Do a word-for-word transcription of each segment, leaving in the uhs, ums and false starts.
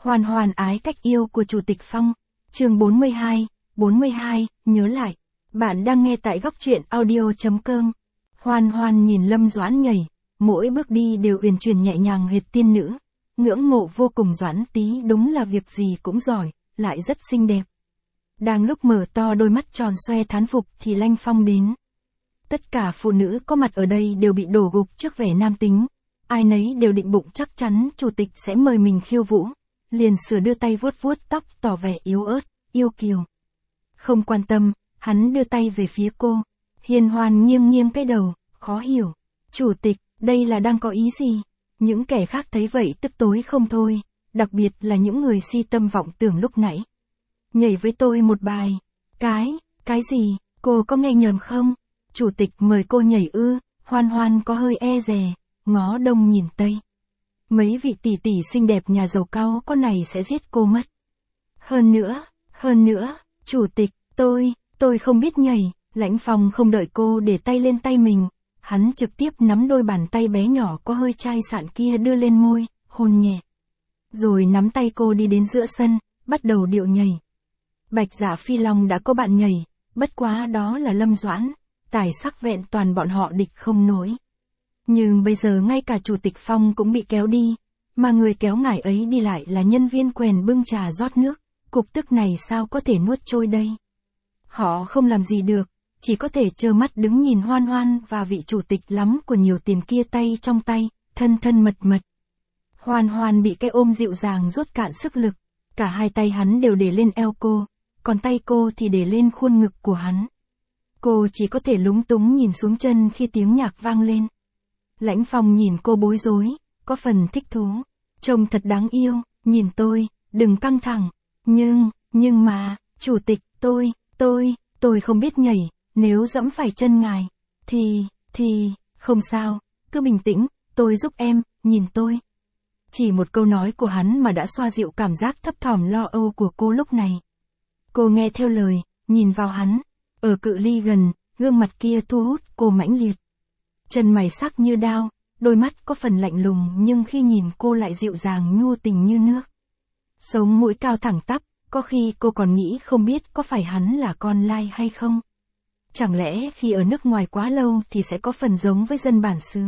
Hoan hoan ái cách yêu của Chủ tịch Phong. Chương bốn mươi hai, bốn mươi hai, nhớ lại. Bạn đang nghe tại góc truyện audio chấm com. Hoan hoan nhìn Lâm Doãn nhảy, mỗi bước đi đều uyển chuyển nhẹ nhàng hệt tiên nữ. Ngưỡng mộ vô cùng. Doãn tí đúng là việc gì cũng giỏi, lại rất xinh đẹp. Đang lúc mở to đôi mắt tròn xoe thán phục thì Lanh Phong đến. Tất cả phụ nữ có mặt ở đây đều bị đổ gục trước vẻ nam tính. Ai nấy đều định bụng chắc chắn chủ tịch sẽ mời mình khiêu vũ. Liền sửa đưa tay vuốt vuốt tóc tỏ vẻ yếu ớt, yêu kiều. Không quan tâm, hắn đưa tay về phía cô. Hiền Hoan nghiêng nghiêng cái đầu, khó hiểu. Chủ tịch, đây là đang có ý gì? Những kẻ khác thấy vậy tức tối không thôi, đặc biệt là những người si tâm vọng tưởng lúc nãy. Nhảy với tôi một bài. Cái, cái gì, cô có nghe nhầm không? Chủ tịch mời cô nhảy ư? Hoan Hoan có hơi e dè, ngó đông nhìn tây. Mấy vị tỷ tỷ xinh đẹp nhà giàu cao con này sẽ giết cô mất. Hơn nữa, hơn nữa, chủ tịch, tôi, tôi không biết nhảy. Lãnh Phong không đợi cô để tay lên tay mình. Hắn trực tiếp nắm đôi bàn tay bé nhỏ có hơi chai sạn kia đưa lên môi, hôn nhẹ. Rồi nắm tay cô đi đến giữa sân, bắt đầu điệu nhảy. Bạch Dạ Phi Long đã có bạn nhảy, bất quá đó là Lâm Doãn, tài sắc vẹn toàn bọn họ địch không nổi. Nhưng bây giờ ngay cả Chủ tịch Phong cũng bị kéo đi, mà người kéo ngải ấy đi lại là nhân viên quèn bưng trà rót nước, cục tức này sao có thể nuốt trôi đây. Họ không làm gì được, chỉ có thể trơ mắt đứng nhìn Hoan Hoan và vị chủ tịch lắm của nhiều tiền kia tay trong tay, thân thân mật mật. Hoan Hoan bị cái ôm dịu dàng rút cạn sức lực, cả hai tay hắn đều để lên eo cô, còn tay cô thì để lên khuôn ngực của hắn. Cô chỉ có thể lúng túng nhìn xuống chân khi tiếng nhạc vang lên. Lãnh Phong nhìn cô bối rối, có phần thích thú. Trông thật đáng yêu, nhìn tôi, đừng căng thẳng. Nhưng, nhưng mà, chủ tịch, tôi, tôi, tôi không biết nhảy, nếu dẫm phải chân ngài, thì, thì, không sao, cứ bình tĩnh, tôi giúp em, nhìn tôi. Chỉ một câu nói của hắn mà đã xoa dịu cảm giác thấp thỏm lo âu của cô lúc này. Cô nghe theo lời, nhìn vào hắn. Ở cự ly gần, gương mặt kia thu hút cô mãnh liệt. Chân mày sắc như đao, đôi mắt có phần lạnh lùng nhưng khi nhìn cô lại dịu dàng nhu tình như nước. Sống mũi cao thẳng tắp, có khi cô còn nghĩ không biết có phải hắn là con lai hay không. Chẳng lẽ khi ở nước ngoài quá lâu thì sẽ có phần giống với dân bản xứ.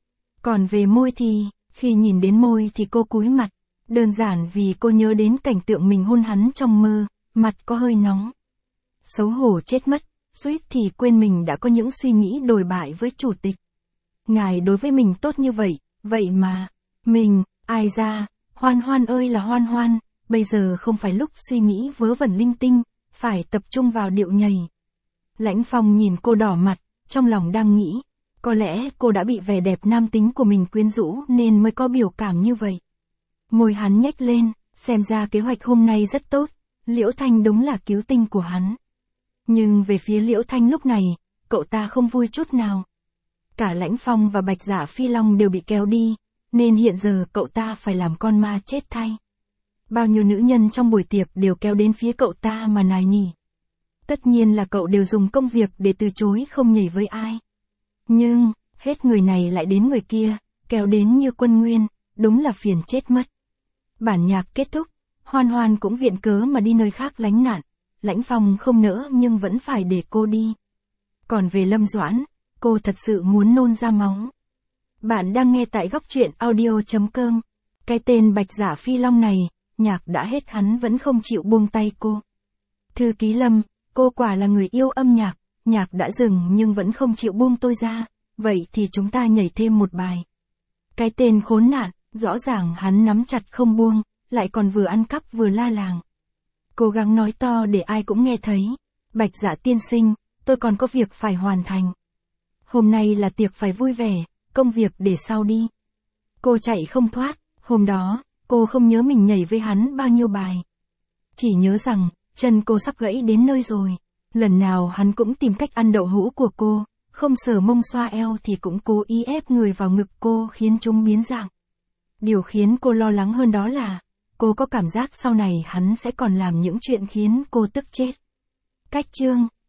Còn về môi thì, khi nhìn đến môi thì cô cúi mặt, đơn giản vì cô nhớ đến cảnh tượng mình hôn hắn trong mơ, mặt có hơi nóng. Xấu hổ chết mất, suýt thì quên mình đã có những suy nghĩ đồi bại với chủ tịch. Ngài đối với mình tốt như vậy, vậy mà, mình, ai ra, Hoan Hoan ơi là Hoan Hoan, bây giờ không phải lúc suy nghĩ vớ vẩn linh tinh, phải tập trung vào điệu nhảy. Lãnh Phong nhìn cô đỏ mặt, trong lòng đang nghĩ, có lẽ cô đã bị vẻ đẹp nam tính của mình quyến rũ nên mới có biểu cảm như vậy. Môi hắn nhếch lên, xem ra kế hoạch hôm nay rất tốt, Liễu Thanh đúng là cứu tinh của hắn. Nhưng về phía Liễu Thanh lúc này, cậu ta không vui chút nào. Cả Lãnh Phong và Bạch Dạ Phi Long đều bị kéo đi, nên hiện giờ cậu ta phải làm con ma chết thay. Bao nhiêu nữ nhân trong buổi tiệc đều kéo đến phía cậu ta mà nài nỉ. Tất nhiên là cậu đều dùng công việc để từ chối không nhảy với ai. Nhưng, hết người này lại đến người kia, kéo đến như quân nguyên, đúng là phiền chết mất. Bản nhạc kết thúc, Hoan Hoan cũng viện cớ mà đi nơi khác lánh nạn. Lãnh Phong không nỡ nhưng vẫn phải để cô đi. Còn về Lâm Doãn, cô thật sự muốn nôn ra máu. Bạn đang nghe tại góc truyện audio chấm com. Cái tên Bạch Dạ Phi Long này, nhạc đã hết hắn vẫn không chịu buông tay cô. Thư ký Lâm, cô quả là người yêu âm nhạc, nhạc đã dừng nhưng vẫn không chịu buông tôi ra, vậy thì chúng ta nhảy thêm một bài. Cái tên khốn nạn, rõ ràng hắn nắm chặt không buông, lại còn vừa ăn cắp vừa la làng. Cố gắng nói to để ai cũng nghe thấy. Bạch Dạ tiên sinh, tôi còn có việc phải hoàn thành. Hôm nay là tiệc phải vui vẻ, công việc để sau đi. Cô chạy không thoát, hôm đó, cô không nhớ mình nhảy với hắn bao nhiêu bài. Chỉ nhớ rằng, chân cô sắp gãy đến nơi rồi. Lần nào hắn cũng tìm cách ăn đậu hũ của cô, không sờ mông xoa eo thì cũng cố ý ép người vào ngực cô khiến chúng biến dạng. Điều khiến cô lo lắng hơn đó là, cô có cảm giác sau này hắn sẽ còn làm những chuyện khiến cô tức chết. Cách chương